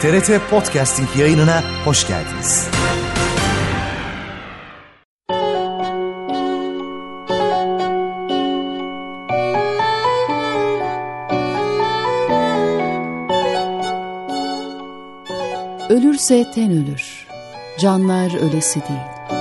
TRT Podcasting yayınına hoş geldiniz. Ölürse ten ölür, canlar ölesi değil.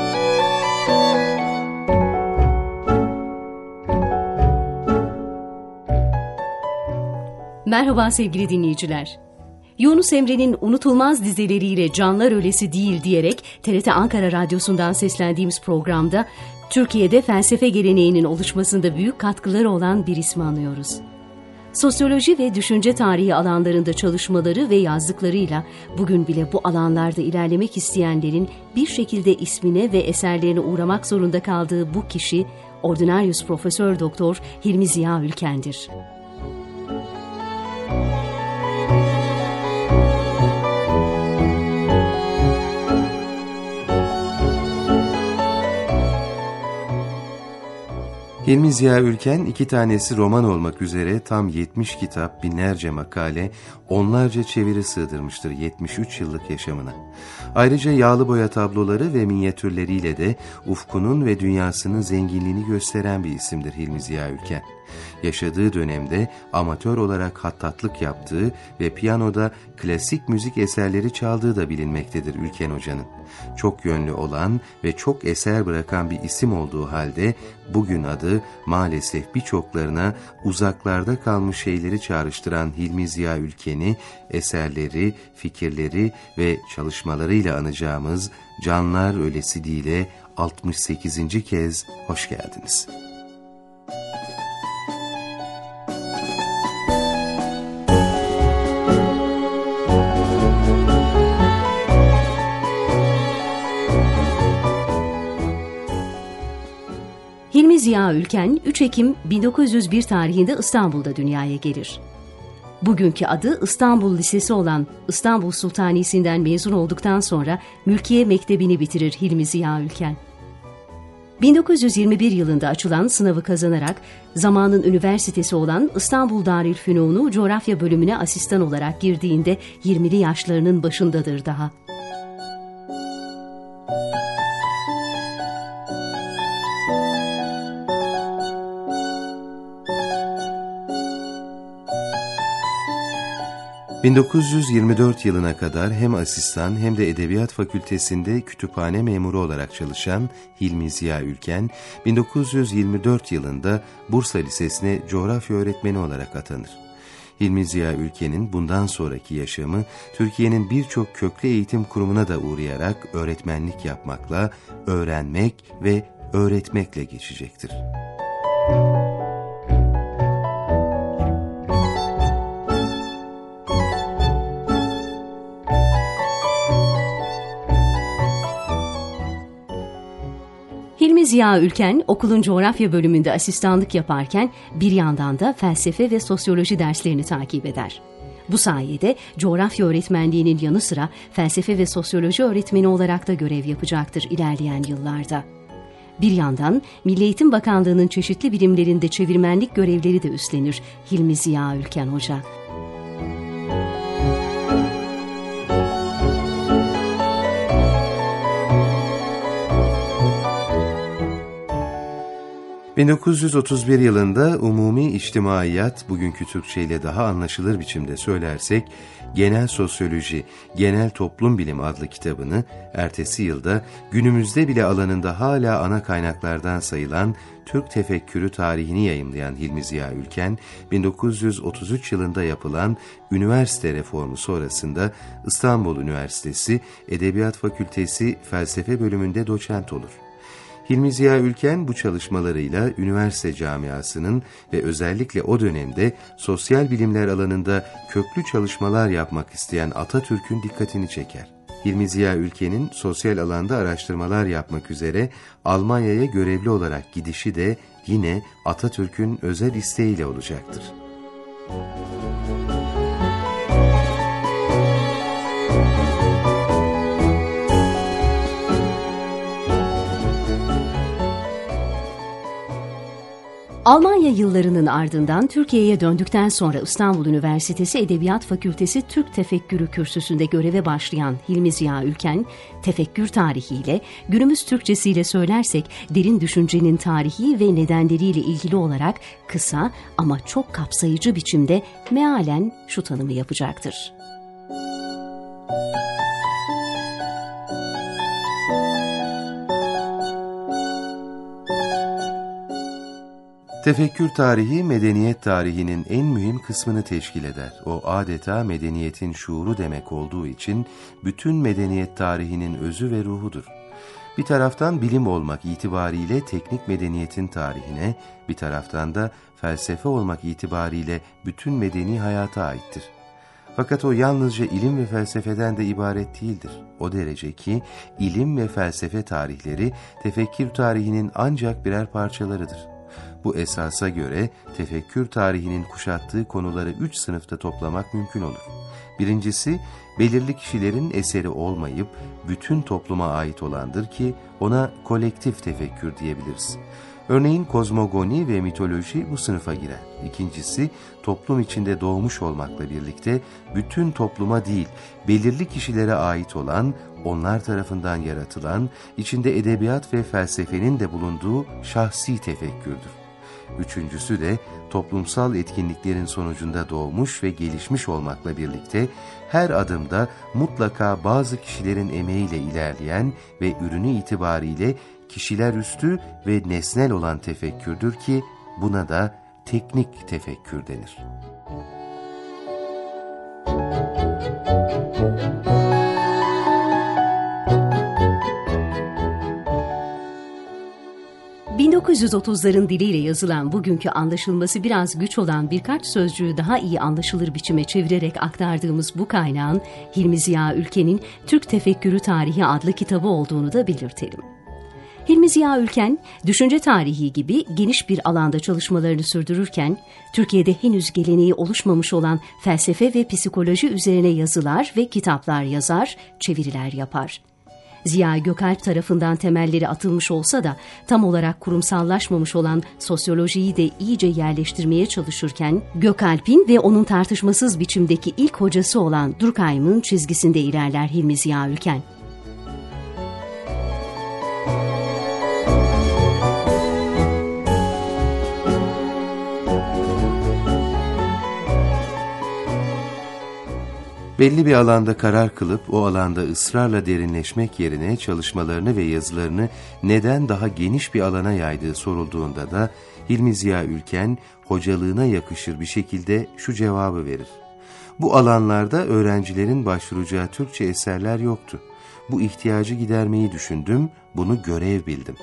Merhaba sevgili dinleyiciler. Yunus Emre'nin unutulmaz dizeleriyle Canlar Ölesi Değil diyerek TRT Ankara Radyosu'ndan seslendiğimiz programda Türkiye'de felsefe geleneğinin oluşmasında büyük katkıları olan bir ismi anıyoruz. Sosyoloji ve düşünce tarihi alanlarında çalışmaları ve yazdıklarıyla bugün bile bu alanlarda ilerlemek isteyenlerin bir şekilde ismine ve eserlerine uğramak zorunda kaldığı bu kişi Ordinarius Profesör Doktor Hilmi Ziya Ülken'dir. Hilmi Ziya Ülken 2 tanesi roman olmak üzere tam 70 kitap, binlerce makale, onlarca çeviri sığdırmıştır 73 yıllık yaşamına. Ayrıca yağlı boya tabloları ve minyatürleriyle de ufkunun ve dünyasının zenginliğini gösteren bir isimdir Hilmi Ziya Ülken. Yaşadığı dönemde amatör olarak hattatlık yaptığı ve piyanoda klasik müzik eserleri çaldığı da bilinmektedir Ülken Hoca'nın. Çok yönlü olan ve çok eser bırakan bir isim olduğu halde bugün adı maalesef birçoklarına uzaklarda kalmış şeyleri çağrıştıran Hilmi Ziya Ülken'i eserleri, fikirleri ve çalışmalarıyla anacağımız Canlar Ölesi Değil'e 68. kez hoş geldiniz. Hilmi Ziya Ülken 3 Ekim 1901 tarihinde İstanbul'da dünyaya gelir. Bugünkü adı İstanbul Lisesi olan İstanbul Sultanisi'nden mezun olduktan sonra Mülkiye Mektebi'ni bitirir Hilmi Ziya Ülken. 1921 yılında açılan sınavı kazanarak zamanın üniversitesi olan İstanbul Darülfünun'u coğrafya bölümüne asistan olarak girdiğinde 20'li yaşlarının başındadır daha. ...1924 yılına kadar hem asistan hem de Edebiyat Fakültesi'nde kütüphane memuru olarak çalışan Hilmi Ziya Ülken, 1924 yılında Bursa Lisesi'ne coğrafya öğretmeni olarak atanır. Hilmi Ziya Ülken'in bundan sonraki yaşamı, Türkiye'nin birçok köklü eğitim kurumuna da uğrayarak öğretmenlik yapmakla, öğrenmek ve öğretmekle geçecektir. Hilmi Ziya Ülken okulun coğrafya bölümünde asistanlık yaparken bir yandan da felsefe ve sosyoloji derslerini takip eder. Bu sayede coğrafya öğretmenliğinin yanı sıra felsefe ve sosyoloji öğretmeni olarak da görev yapacaktır ilerleyen yıllarda. Bir yandan Milli Eğitim Bakanlığı'nın çeşitli birimlerinde çevirmenlik görevleri de üstlenir Hilmi Ziya Ülken Hoca. ...1931 yılında Umumi İçtimaiyat, bugünkü Türkçeyle daha anlaşılır biçimde söylersek... ...Genel Sosyoloji, Genel Toplum Bilim adlı kitabını... ...ertesi yılda günümüzde bile alanında hala ana kaynaklardan sayılan... ...Türk tefekkürü tarihini yayımlayan Hilmi Ziya Ülken... ...1933 yılında yapılan üniversite reformu sonrasında... ...İstanbul Üniversitesi Edebiyat Fakültesi Felsefe bölümünde doçent olur. Hilmi Ziya Ülken bu çalışmalarıyla üniversite camiasının ve özellikle o dönemde sosyal bilimler alanında köklü çalışmalar yapmak isteyen Atatürk'ün dikkatini çeker. Hilmi Ziya Ülken'in sosyal alanda araştırmalar yapmak üzere Almanya'ya görevli olarak gidişi de yine Atatürk'ün özel isteğiyle olacaktır. Almanya yıllarının ardından Türkiye'ye döndükten sonra İstanbul Üniversitesi Edebiyat Fakültesi Türk Tefekkürü Kürsüsü'nde göreve başlayan Hilmi Ziya Ülken, tefekkür tarihiyle, günümüz Türkçesiyle söylersek derin düşüncenin tarihi ve nedenleriyle ilgili olarak kısa ama çok kapsayıcı biçimde mealen şu tanımı yapacaktır. Tefekkür tarihi, medeniyet tarihinin en mühim kısmını teşkil eder. O adeta medeniyetin şuuru demek olduğu için bütün medeniyet tarihinin özü ve ruhudur. Bir taraftan bilim olmak itibariyle teknik medeniyetin tarihine, bir taraftan da felsefe olmak itibariyle bütün medeni hayata aittir. Fakat o yalnızca ilim ve felsefeden de ibaret değildir. O derece ki ilim ve felsefe tarihleri tefekkür tarihinin ancak birer parçalarıdır. Bu esasa göre tefekkür tarihinin kuşattığı konuları 3 sınıfta toplamak mümkün olur. Birincisi, belirli kişilerin eseri olmayıp bütün topluma ait olandır ki ona kolektif tefekkür diyebiliriz. Örneğin kozmogoni ve mitoloji bu sınıfa girer. İkincisi, toplum içinde doğmuş olmakla birlikte bütün topluma değil, belirli kişilere ait olan, onlar tarafından yaratılan, içinde edebiyat ve felsefenin de bulunduğu şahsi tefekkürdür. Üçüncüsü de toplumsal etkinliklerin sonucunda doğmuş ve gelişmiş olmakla birlikte her adımda mutlaka bazı kişilerin emeğiyle ilerleyen ve ürünü itibariyle kişiler üstü ve nesnel olan tefekkürdür ki buna da teknik tefekkür denir. ...1930'ların diliyle yazılan bugünkü anlaşılması biraz güç olan birkaç sözcüğü daha iyi anlaşılır biçime çevirerek aktardığımız bu kaynağın Hilmi Ziya Ülken'in Türk Tefekkürü Tarihi adlı kitabı olduğunu da belirtelim. Hilmi Ziya Ülken, düşünce tarihi gibi geniş bir alanda çalışmalarını sürdürürken, Türkiye'de henüz geleneği oluşmamış olan felsefe ve psikoloji üzerine yazılar ve kitaplar yazar, çeviriler yapar. Ziya Gökalp tarafından temelleri atılmış olsa da tam olarak kurumsallaşmamış olan sosyolojiyi de iyice yerleştirmeye çalışırken, Gökalp'in ve onun tartışmasız biçimdeki ilk hocası olan Durkheim'ın çizgisinde ilerler Hilmi Ziya Ülken. Belli bir alanda karar kılıp o alanda ısrarla derinleşmek yerine çalışmalarını ve yazılarını neden daha geniş bir alana yaydığı sorulduğunda da Hilmi Ziya Ülken hocalığına yakışır bir şekilde şu cevabı verir. Bu alanlarda öğrencilerin başvuracağı Türkçe eserler yoktu. Bu ihtiyacı gidermeyi düşündüm, bunu görev bildim.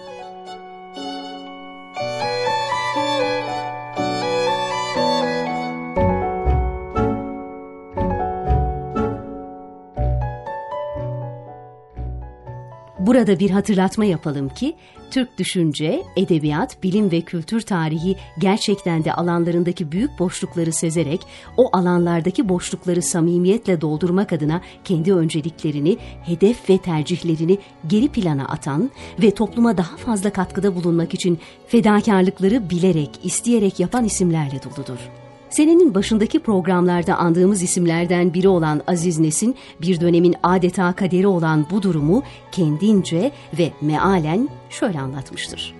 Burada bir hatırlatma yapalım ki, Türk düşünce, edebiyat, bilim ve kültür tarihi gerçekten de alanlarındaki büyük boşlukları sezerek, o alanlardaki boşlukları samimiyetle doldurmak adına kendi önceliklerini, hedef ve tercihlerini geri plana atan ve topluma daha fazla katkıda bulunmak için fedakarlıkları bilerek, isteyerek yapan isimlerle doludur. Senenin başındaki programlarda andığımız isimlerden biri olan Aziz Nesin, bir dönemin adeta kaderi olan bu durumu kendince ve mealen şöyle anlatmıştır.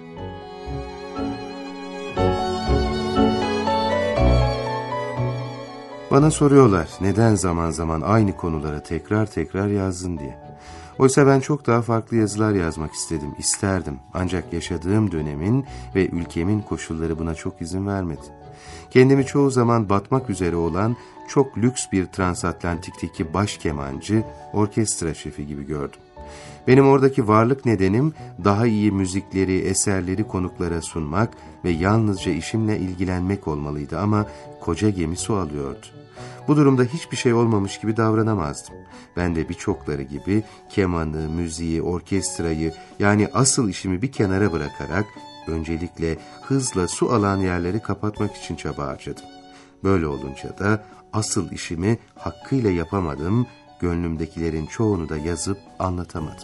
Bana soruyorlar neden zaman zaman aynı konulara tekrar yazdın diye. Oysa ben çok daha farklı yazılar yazmak isterdim. Ancak yaşadığım dönemin ve ülkemin koşulları buna çok izin vermedi. Kendimi çoğu zaman batmak üzere olan çok lüks bir transatlantikteki baş kemancı, orkestra şefi gibi gördüm. Benim oradaki varlık nedenim daha iyi müzikleri, eserleri konuklara sunmak ve yalnızca işimle ilgilenmek olmalıydı ama koca gemi su alıyordu. Bu durumda hiçbir şey olmamış gibi davranamazdım. Ben de birçokları gibi kemanı, müziği, orkestrayı yani asıl işimi bir kenara bırakarak öncelikle hızla su alan yerleri kapatmak için çaba harcadım. Böyle olunca da asıl işimi hakkıyla yapamadım, gönlümdekilerin çoğunu da yazıp anlatamadım.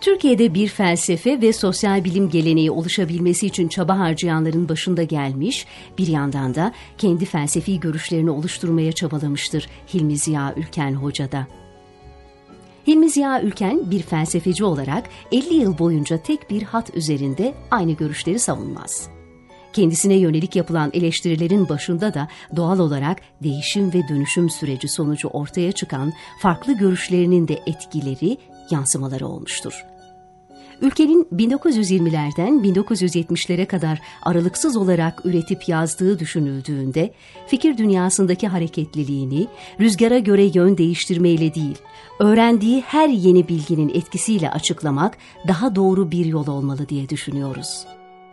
Türkiye'de bir felsefe ve sosyal bilim geleneği oluşabilmesi için çaba harcayanların başında gelmiş, bir yandan da kendi felsefi görüşlerini oluşturmaya çabalamıştır Hilmi Ziya Ülken Hoca da. Hilmi Ziya Ülken bir felsefeci olarak 50 yıl boyunca tek bir hat üzerinde aynı görüşleri savunmaz. Kendisine yönelik yapılan eleştirilerin başında da doğal olarak değişim ve dönüşüm süreci sonucu ortaya çıkan farklı görüşlerinin de etkileri, yansımaları olmuştur. Ülkenin 1920'lerden 1970'lere kadar aralıksız olarak üretip yazdığı düşünüldüğünde, fikir dünyasındaki hareketliliğini rüzgara göre yön değiştirmeyle değil, öğrendiği her yeni bilginin etkisiyle açıklamak daha doğru bir yol olmalı diye düşünüyoruz.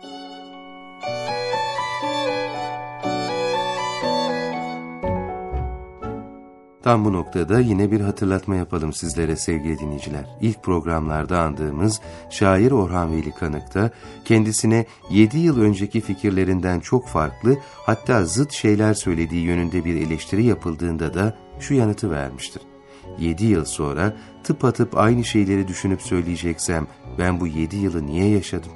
Tam bu noktada yine bir hatırlatma yapalım sizlere sevgili dinleyiciler. İlk programlarda andığımız şair Orhan Veli Kanık'ta kendisine 7 yıl önceki fikirlerinden çok farklı, hatta zıt şeyler söylediği yönünde bir eleştiri yapıldığında da şu yanıtı vermiştir. 7 yıl sonra tıpatıp aynı şeyleri düşünüp söyleyeceksem ben bu 7 yılı niye yaşadım?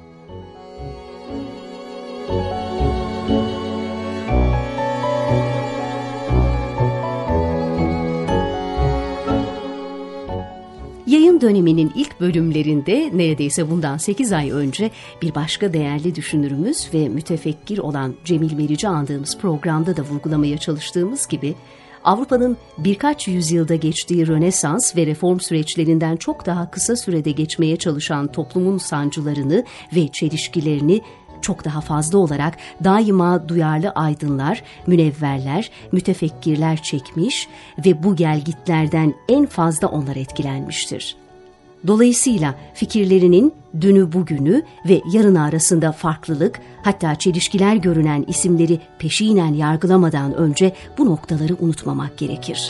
Yayın döneminin ilk bölümlerinde neredeyse bundan 8 ay önce bir başka değerli düşünürümüz ve mütefekkir olan Cemil Meriç'i andığımız programda da vurgulamaya çalıştığımız gibi Avrupa'nın birkaç yüzyılda geçtiği Rönesans ve reform süreçlerinden çok daha kısa sürede geçmeye çalışan toplumun sancılarını ve çelişkilerini çok daha fazla olarak daima duyarlı aydınlar, münevverler, mütefekkirler çekmiş ve bu gelgitlerden en fazla onlar etkilenmiştir. Dolayısıyla fikirlerinin dünü bugünü ve yarını arasında farklılık, hatta çelişkiler görünen isimleri peşinen yargılamadan önce bu noktaları unutmamak gerekir.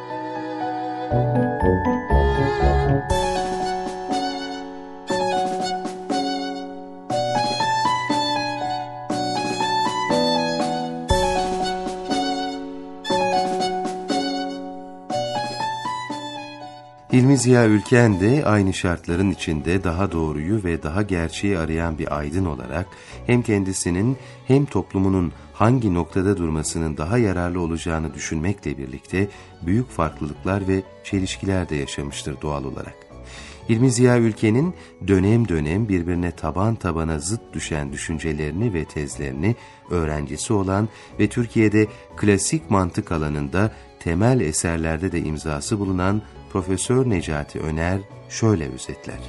Hilmi Ziya Ülken de aynı şartların içinde daha doğruyu ve daha gerçeği arayan bir aydın olarak hem kendisinin hem toplumunun hangi noktada durmasının daha yararlı olacağını düşünmekle birlikte büyük farklılıklar ve çelişkiler de yaşamıştır doğal olarak. Hilmi Ziya Ülken'in dönem dönem birbirine taban tabana zıt düşen düşüncelerini ve tezlerini öğrencisi olan ve Türkiye'de klasik mantık alanında temel eserlerde de imzası bulunan Profesör Necati Öner şöyle özetler.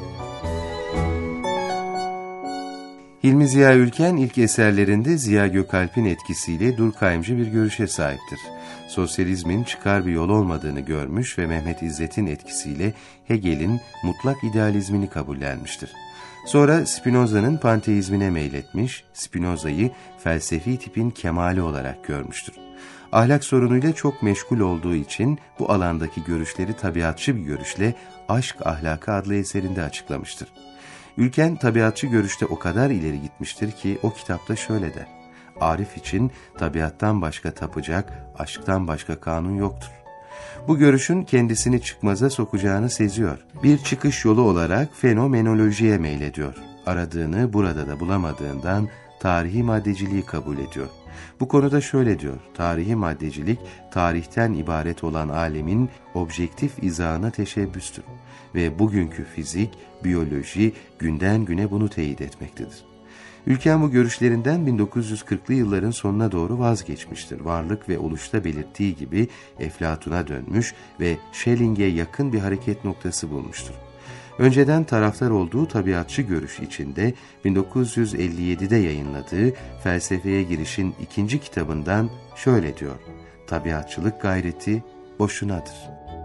Hilmi Ziya Ülken ilk eserlerinde Ziya Gökalp'in etkisiyle Durkheimci bir görüşe sahiptir. Sosyalizmin çıkar bir yol olmadığını görmüş ve Mehmet İzzet'in etkisiyle Hegel'in mutlak idealizmini kabullenmiştir. Sonra Spinoza'nın panteizmine meyletmiş, Spinoza'yı felsefi tipin kemali olarak görmüştür. Ahlak sorunuyla çok meşgul olduğu için bu alandaki görüşleri tabiatçı bir görüşle Aşk Ahlakı adlı eserinde açıklamıştır. Ülken tabiatçı görüşte o kadar ileri gitmiştir ki o kitapta şöyle der: Arif için tabiattan başka tapacak, aşktan başka kanun yoktur. Bu görüşün kendisini çıkmaza sokacağını seziyor. Bir çıkış yolu olarak fenomenolojiye meylediyor. Aradığını burada da bulamadığından tarihi maddeciliği kabul ediyor. Bu konuda şöyle diyor: tarihi maddecilik, tarihten ibaret olan alemin objektif izahına teşebbüstür ve bugünkü fizik, biyoloji günden güne bunu teyit etmektedir. Ülken bu görüşlerinden 1940'lı yılların sonuna doğru vazgeçmiştir. Varlık ve oluşta belirttiği gibi Eflatun'a dönmüş ve Schelling'e yakın bir hareket noktası bulmuştur. Önceden taraftar olduğu tabiatçı görüş içinde 1957'de yayınladığı Felsefeye Giriş'in 2. kitabından şöyle diyor: tabiatçılık gayreti boşunadır.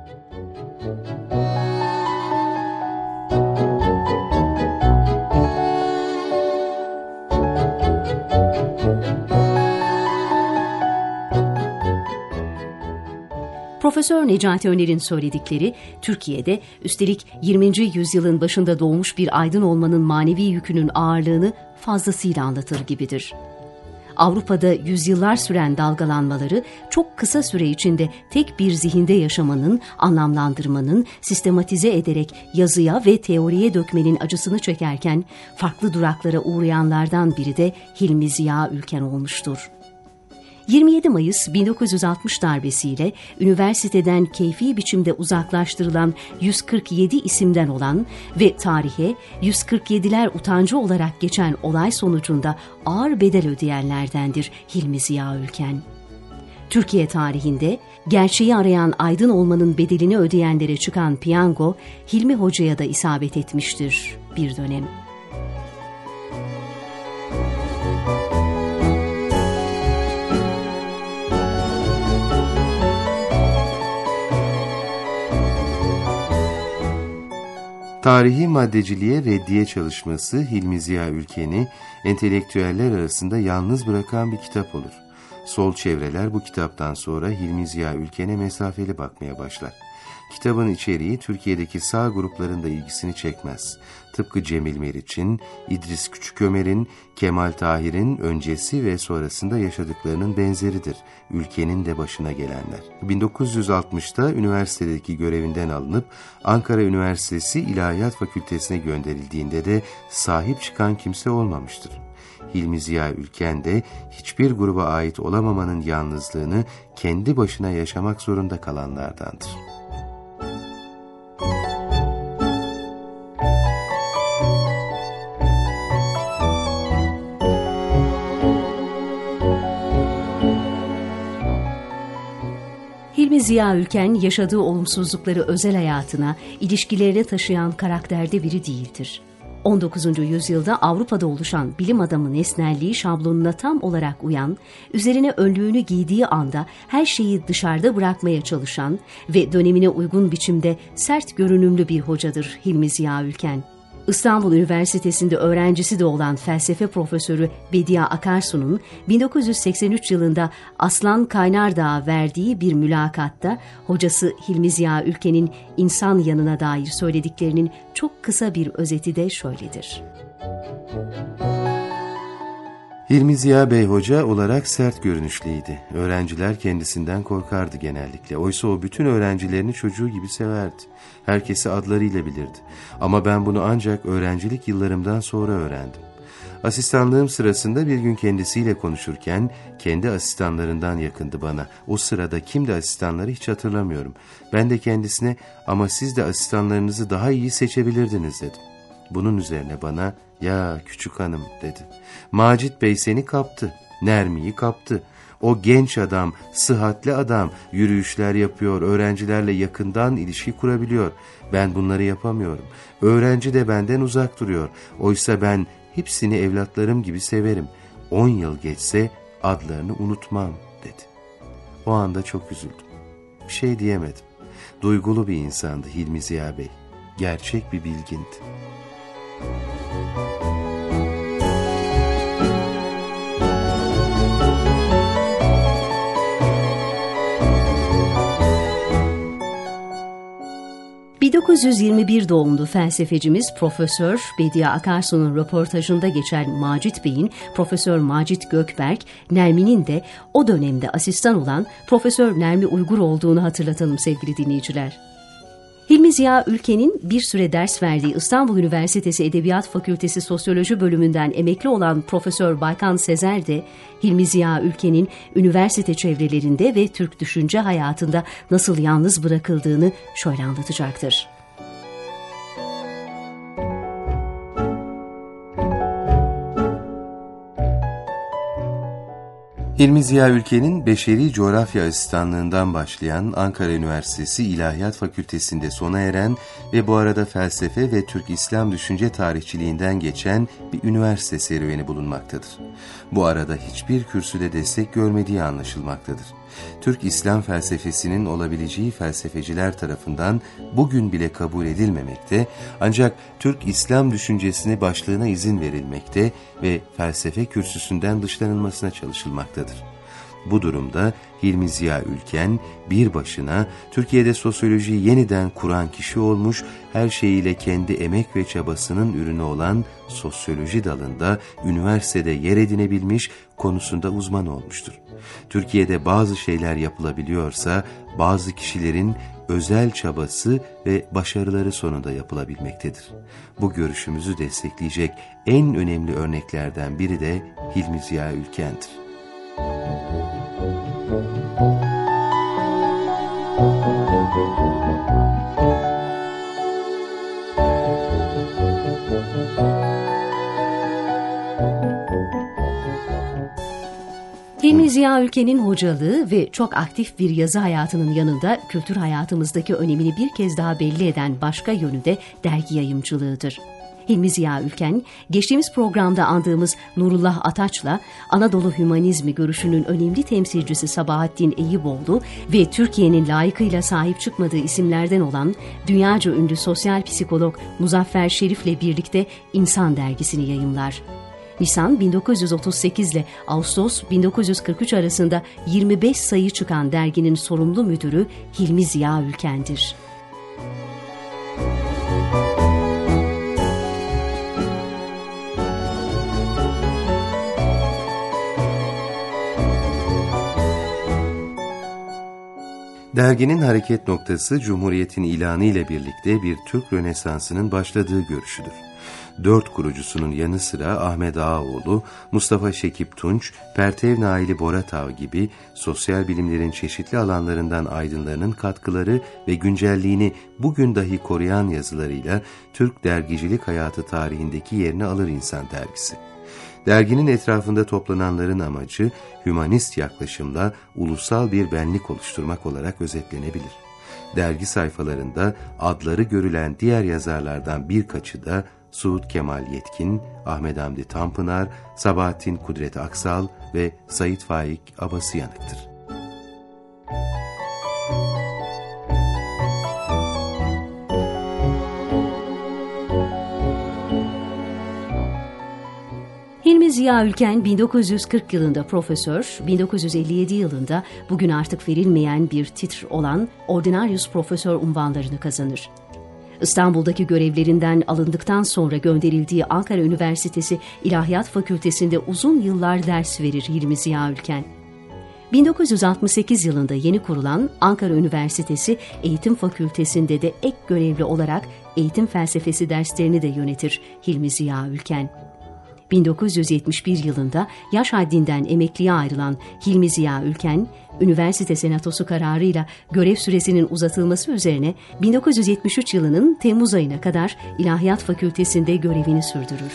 Profesör Necati Öner'in söyledikleri, Türkiye'de üstelik 20. yüzyılın başında doğmuş bir aydın olmanın manevi yükünün ağırlığını fazlasıyla anlatır gibidir. Avrupa'da yüzyıllar süren dalgalanmaları çok kısa süre içinde tek bir zihinde yaşamanın, anlamlandırmanın, sistematize ederek yazıya ve teoriye dökmenin acısını çekerken farklı duraklara uğrayanlardan biri de Hilmi Ziya Ülken olmuştur. 27 Mayıs 1960 darbesiyle üniversiteden keyfi biçimde uzaklaştırılan 147 isimden olan ve tarihe 147'ler utancı olarak geçen olay sonucunda ağır bedel ödeyenlerdendir Hilmi Ziya Ülken. Türkiye tarihinde gerçeği arayan aydın olmanın bedelini ödeyenlere çıkan piyango Hilmi Hoca'ya da isabet etmiştir bir dönem. Tarihi maddeciliğe reddiye çalışması Hilmi Ziya Ülken'i entelektüeller arasında yalnız bırakan bir kitap olur. Sol çevreler bu kitaptan sonra Hilmi Ziya Ülken'e mesafeli bakmaya başlar. Kitabın içeriği Türkiye'deki sağ grupların da ilgisini çekmez. Tıpkı Cemil Meriç'in, İdris Küçükömer'in, Kemal Tahir'in öncesi ve sonrasında yaşadıklarının benzeridir. Ülkenin de başına gelenler. 1960'ta üniversitedeki görevinden alınıp Ankara Üniversitesi İlahiyat Fakültesine gönderildiğinde de sahip çıkan kimse olmamıştır. Hilmi Ziya Ülken de hiçbir gruba ait olamamanın yalnızlığını kendi başına yaşamak zorunda kalanlardandır. Hilmi Ziya Ülken yaşadığı olumsuzlukları özel hayatına, ilişkilerine taşıyan karakterde biri değildir. 19. yüzyılda Avrupa'da oluşan bilim adamı nesnelliği şablonuna tam olarak uyan, üzerine önlüğünü giydiği anda her şeyi dışarıda bırakmaya çalışan ve dönemine uygun biçimde sert görünümlü bir hocadır Hilmi Ziya Ülken. İstanbul Üniversitesi'nde öğrencisi de olan felsefe profesörü Bediye Akarsu'nun 1983 yılında Aslan Kaynardağ'a verdiği bir mülakatta hocası Hilmi Ziya Ülken'in insan yanına dair söylediklerinin çok kısa bir özeti de şöyledir. Hilmi Ziya Bey Hoca olarak sert görünüşlüydü. Öğrenciler kendisinden korkardı genellikle. Oysa o bütün öğrencilerini çocuğu gibi severdi. Herkesi adlarıyla bilirdi. Ama ben bunu ancak öğrencilik yıllarımdan sonra öğrendim. Asistanlığım sırasında bir gün kendisiyle konuşurken kendi asistanlarından yakındı bana. O sırada kimdi asistanları hiç hatırlamıyorum. Ben de kendisine ama siz de asistanlarınızı daha iyi seçebilirdiniz dedim. Bunun üzerine bana ya küçük hanım dedi. Macit Bey seni kaptı, Nermi'yi kaptı. O genç adam, sıhhatli adam, yürüyüşler yapıyor, öğrencilerle yakından ilişki kurabiliyor. Ben bunları yapamıyorum. Öğrenci de benden uzak duruyor. Oysa ben hepsini evlatlarım gibi severim. 10 yıl geçse adlarını unutmam dedi. O anda çok üzüldüm. Bir şey diyemedim. Duygulu bir insandı Hilmi Ziya Bey. Gerçek bir bilgindi. ...1921 doğumlu felsefecimiz Profesör Bediye Akarsu'nun röportajında geçen Macit Bey'in Profesör Macit Gökberk, Nermi'nin de o dönemde asistan olan Profesör Nermi Uygur olduğunu hatırlatalım sevgili dinleyiciler. Hilmi Ziya Ülken'in bir süre ders verdiği İstanbul Üniversitesi Edebiyat Fakültesi Sosyoloji bölümünden emekli olan Profesör Baykan Sezer de Hilmi Ziya Ülken'in üniversite çevrelerinde ve Türk düşünce hayatında nasıl yalnız bırakıldığını şöyle anlatacaktır. Hilmi Ziya Ülken'in beşeri coğrafya asistanlığından başlayan Ankara Üniversitesi İlahiyat Fakültesi'nde sona eren ve bu arada felsefe ve Türk İslam düşünce tarihçiliğinden geçen bir üniversite serüveni bulunmaktadır. Bu arada hiçbir kürsüde destek görmediği anlaşılmaktadır. Türk İslam felsefesinin olabileceği felsefeciler tarafından bugün bile kabul edilmemekte, ancak Türk İslam düşüncesini başlığına izin verilmekte ve felsefe kürsüsünden dışlanılmasına çalışılmaktadır. Bu durumda Hilmi Ziya Ülken bir başına Türkiye'de sosyolojiyi yeniden kuran kişi olmuş, her şeyiyle kendi emek ve çabasının ürünü olan sosyoloji dalında üniversitede yer edinebilmiş, konusunda uzman olmuştur. Türkiye'de bazı şeyler yapılabiliyorsa bazı kişilerin özel çabası ve başarıları sonunda yapılabilmektedir. Bu görüşümüzü destekleyecek en önemli örneklerden biri de Hilmi Ziya Ülken'dir. Hilmi Ziya Ülken'in hocalığı ve çok aktif bir yazı hayatının yanında kültür hayatımızdaki önemini bir kez daha belli eden başka yönü de dergi yayımcılığıdır. Hilmi Ziya Ülken, geçtiğimiz programda andığımız Nurullah Ataç'la Anadolu Hümanizmi görüşünün önemli temsilcisi Sabahattin Eyüboğlu ve Türkiye'nin layıkıyla sahip çıkmadığı isimlerden olan dünyaca ünlü sosyal psikolog Muzaffer Şerif'le birlikte İnsan dergisini yayımlar. Nisan 1938 ile Ağustos 1943 arasında 25 sayı çıkan derginin sorumlu müdürü Hilmi Ziya Ülken'dir. Derginin hareket noktası Cumhuriyet'in ilanı ile birlikte bir Türk Rönesansı'nın başladığı görüşüdür. 4 kurucusunun yanı sıra Ahmet Ağaoğlu, Mustafa Şekip Tunç, Pertev Naili Boratav gibi sosyal bilimlerin çeşitli alanlarından aydınlarının katkıları ve güncelliğini bugün dahi koruyan yazılarıyla Türk dergicilik hayatı tarihindeki yerini alır İnsan dergisi. Derginin etrafında toplananların amacı, hümanist yaklaşımla ulusal bir benlik oluşturmak olarak özetlenebilir. Dergi sayfalarında adları görülen diğer yazarlardan birkaçı da Suud Kemal Yetkin, Ahmet Hamdi Tanpınar, Sabahattin Kudret Aksal ve Sait Faik Abasıyanık'tır. Hilmi Ziya Ülken 1940 yılında profesör, 1957 yılında bugün artık verilmeyen bir titr olan Ordinarius Profesör unvanlarını kazanır. İstanbul'daki görevlerinden alındıktan sonra gönderildiği Ankara Üniversitesi İlahiyat Fakültesi'nde uzun yıllar ders verir Hilmi Ziya Ülken. 1968 yılında yeni kurulan Ankara Üniversitesi Eğitim Fakültesi'nde de ek görevli olarak eğitim felsefesi derslerini de yönetir Hilmi Ziya Ülken. 1971 yılında yaş haddinden emekliye ayrılan Hilmi Ziya Ülken, üniversite senatosu kararıyla görev süresinin uzatılması üzerine 1973 yılının Temmuz ayına kadar İlahiyat Fakültesi'nde görevini sürdürür.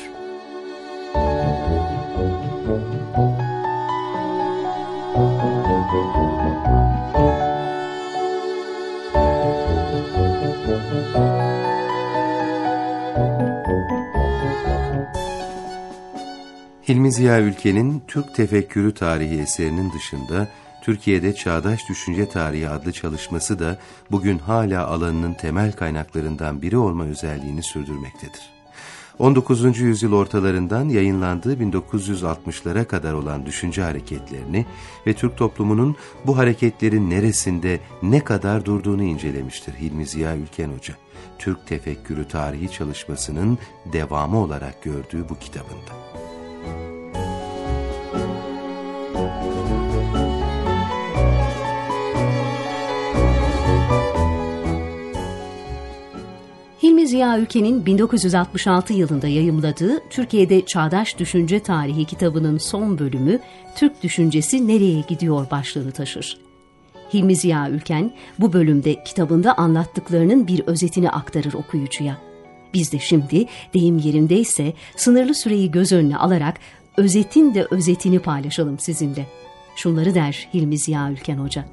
Hilmi Ziya Ülken'in Türk Tefekkürü Tarihi eserinin dışında Türkiye'de Çağdaş Düşünce Tarihi adlı çalışması da bugün hala alanının temel kaynaklarından biri olma özelliğini sürdürmektedir. 19. yüzyıl ortalarından yayınlandığı 1960'lara kadar olan düşünce hareketlerini ve Türk toplumunun bu hareketlerin neresinde ne kadar durduğunu incelemiştir Hilmi Ziya Ülken Hoca. Türk Tefekkürü Tarihi çalışmasının devamı olarak gördüğü bu kitabında. Hilmi Ziya Ülken'in 1966 yılında yayımladığı Türkiye'de Çağdaş Düşünce Tarihi kitabının son bölümü Türk Düşüncesi Nereye Gidiyor başlığını taşır. Hilmi Ziya Ülken bu bölümde kitabında anlattıklarının bir özetini aktarır okuyucuya. Biz de şimdi deyim yerindeyse sınırlı süreyi göz önüne alarak özetin de özetini paylaşalım sizinle. Şunları der Hilmi Ziya Ülken Hoca.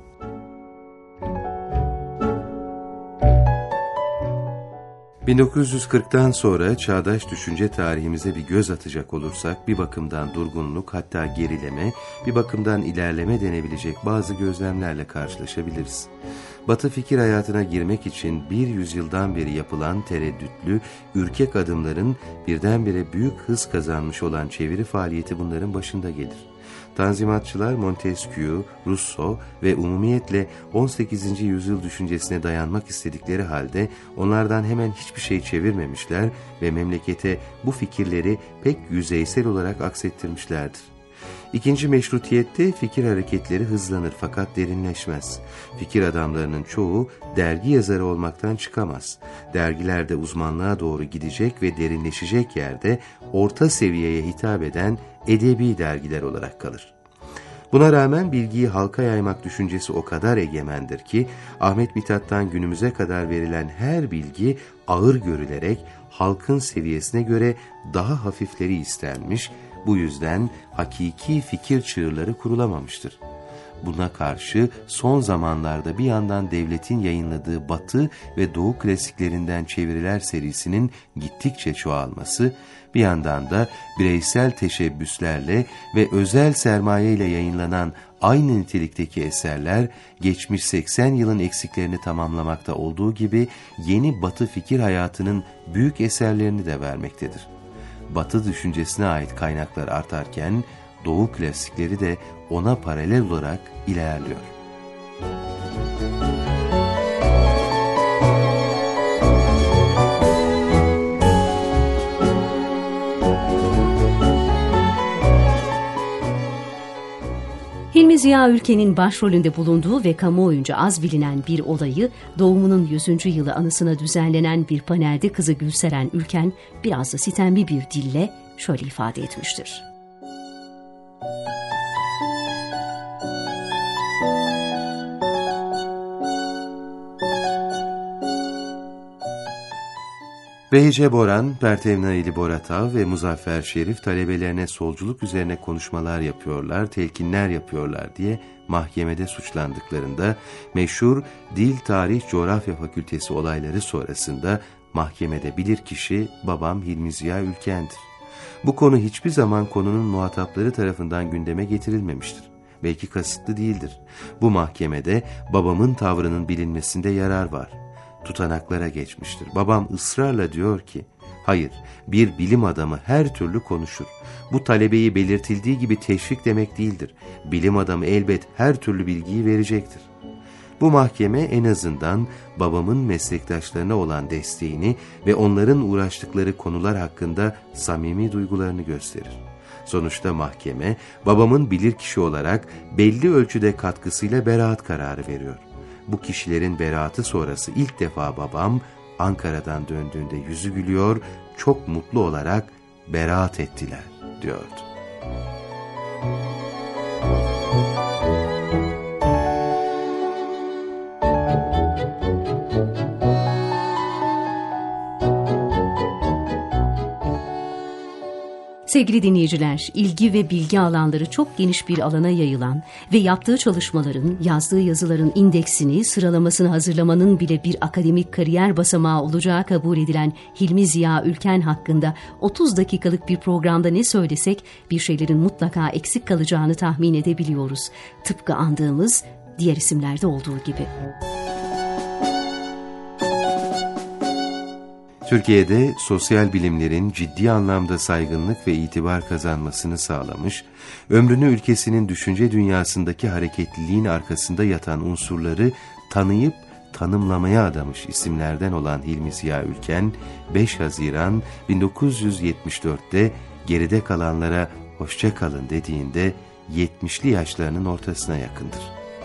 ...1940'tan sonra çağdaş düşünce tarihimize bir göz atacak olursak... ...bir bakımdan durgunluk, hatta gerileme... ...bir bakımdan ilerleme denebilecek bazı gözlemlerle karşılaşabiliriz. Batı fikir hayatına girmek için bir yüzyıldan beri yapılan tereddütlü, ürkek adımların... ...birdenbire büyük hız kazanmış olan çeviri faaliyeti bunların başında gelir. Tanzimatçılar Montesquieu, Rousseau ve umumiyetle 18. yüzyıl düşüncesine dayanmak istedikleri halde onlardan hemen hiçbir şey çevirmemişler ve memlekete bu fikirleri pek yüzeysel olarak aksettirmişlerdir. İkinci meşrutiyette fikir hareketleri hızlanır fakat derinleşmez. Fikir adamlarının çoğu dergi yazarı olmaktan çıkamaz. Dergilerde uzmanlığa doğru gidecek ve derinleşecek yerde orta seviyeye hitap eden edebi dergiler olarak kalır. Buna rağmen bilgiyi halka yaymak düşüncesi o kadar egemendir ki Ahmet Mithat'tan günümüze kadar verilen her bilgi ağır görülerek halkın seviyesine göre daha hafifleri istenmiş. Bu yüzden hakiki fikir çığırları kurulamamıştır. Buna karşı son zamanlarda bir yandan devletin yayınladığı Batı ve Doğu klasiklerinden çeviriler serisinin gittikçe çoğalması, bir yandan da bireysel teşebbüslerle ve özel sermaye ile yayınlanan aynı nitelikteki eserler, geçmiş 80 yılın eksiklerini tamamlamakta olduğu gibi yeni Batı fikir hayatının büyük eserlerini de vermektedir. Batı düşüncesine ait kaynaklar artarken Doğu klasikleri de ona paralel olarak ilerliyor. Hilmi Ziya Ülken'in başrolünde bulunduğu ve kamuoyunca az bilinen bir olayı doğumunun 100. yılı anısına düzenlenen bir panelde kızı Gülseren Ülken biraz da sitemli bir dille şöyle ifade etmiştir. Behice Boran, Pertev Naili Boratav ve Muzaffer Şerif talebelerine solculuk üzerine konuşmalar yapıyorlar, telkinler yapıyorlar diye mahkemede suçlandıklarında meşhur Dil, Tarih, Coğrafya Fakültesi olayları sonrasında mahkemede bilirkişi babam Hilmi Ziya Ülken'dir. Bu konu hiçbir zaman konunun muhatapları tarafından gündeme getirilmemiştir. Belki kasıtlı değildir. Bu mahkemede babamın tavrının bilinmesinde yarar var. Tutanaklara geçmiştir. Babam ısrarla diyor ki, hayır, bir bilim adamı her türlü konuşur. Bu talebeyi belirtildiği gibi teşvik demek değildir. Bilim adamı elbet her türlü bilgiyi verecektir. Bu mahkeme en azından babamın meslektaşlarına olan desteğini ve onların uğraştıkları konular hakkında samimi duygularını gösterir. Sonuçta mahkeme, babamın bilirkişi olarak belli ölçüde katkısıyla beraat kararı veriyor. Bu kişilerin beraatı sonrası ilk defa babam Ankara'dan döndüğünde yüzü gülüyor, çok mutlu olarak beraat ettiler diyordu. Sevgili dinleyiciler, ilgi ve bilgi alanları çok geniş bir alana yayılan ve yaptığı çalışmaların, yazdığı yazıların indeksini, sıralamasını hazırlamanın bile bir akademik kariyer basamağı olacağı kabul edilen Hilmi Ziya Ülken hakkında 30 dakikalık bir programda ne söylesek bir şeylerin mutlaka eksik kalacağını tahmin edebiliyoruz. Tıpkı andığımız diğer isimlerde olduğu gibi. Türkiye'de sosyal bilimlerin ciddi anlamda saygınlık ve itibar kazanmasını sağlamış, ömrünü ülkesinin düşünce dünyasındaki hareketliliğin arkasında yatan unsurları tanıyıp tanımlamaya adamış isimlerden olan Hilmi Ziya Ülken, 5 Haziran 1974'te geride kalanlara hoşça kalın dediğinde 70'li yaşlarının ortasına yakındır.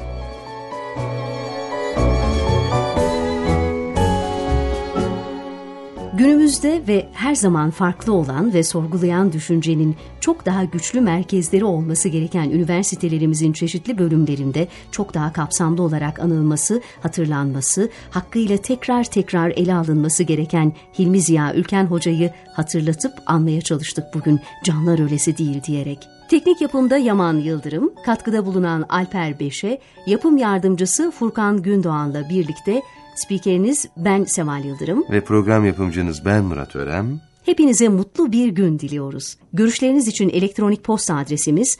Günümüzde ve her zaman farklı olan ve sorgulayan düşüncenin çok daha güçlü merkezleri olması gereken üniversitelerimizin çeşitli bölümlerinde çok daha kapsamlı olarak anılması, hatırlanması, hakkıyla tekrar ele alınması gereken Hilmi Ziya Ülken Hoca'yı hatırlatıp anmaya çalıştık bugün Canlar Ölesi Değil diyerek. Teknik yapımda Yaman Yıldırım, katkıda bulunan Alper Beşe, yapım yardımcısı Furkan Gündoğan'la birlikte spikeriniz ben Seval Yıldırım ve program yapımcınız ben Murat Örem. Hepinize mutlu bir gün diliyoruz. Görüşleriniz için elektronik posta adresimiz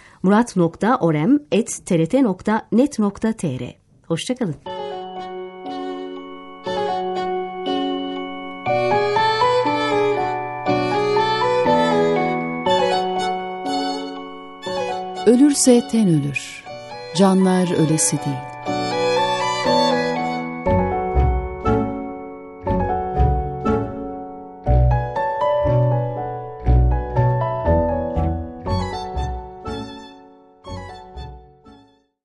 murat.orem@trt.net.tr. Hoşça kalın. Ölürse ten ölür, canlar ölesi değil.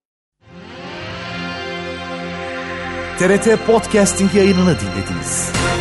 TRT Podcasting yayınını dinlediniz.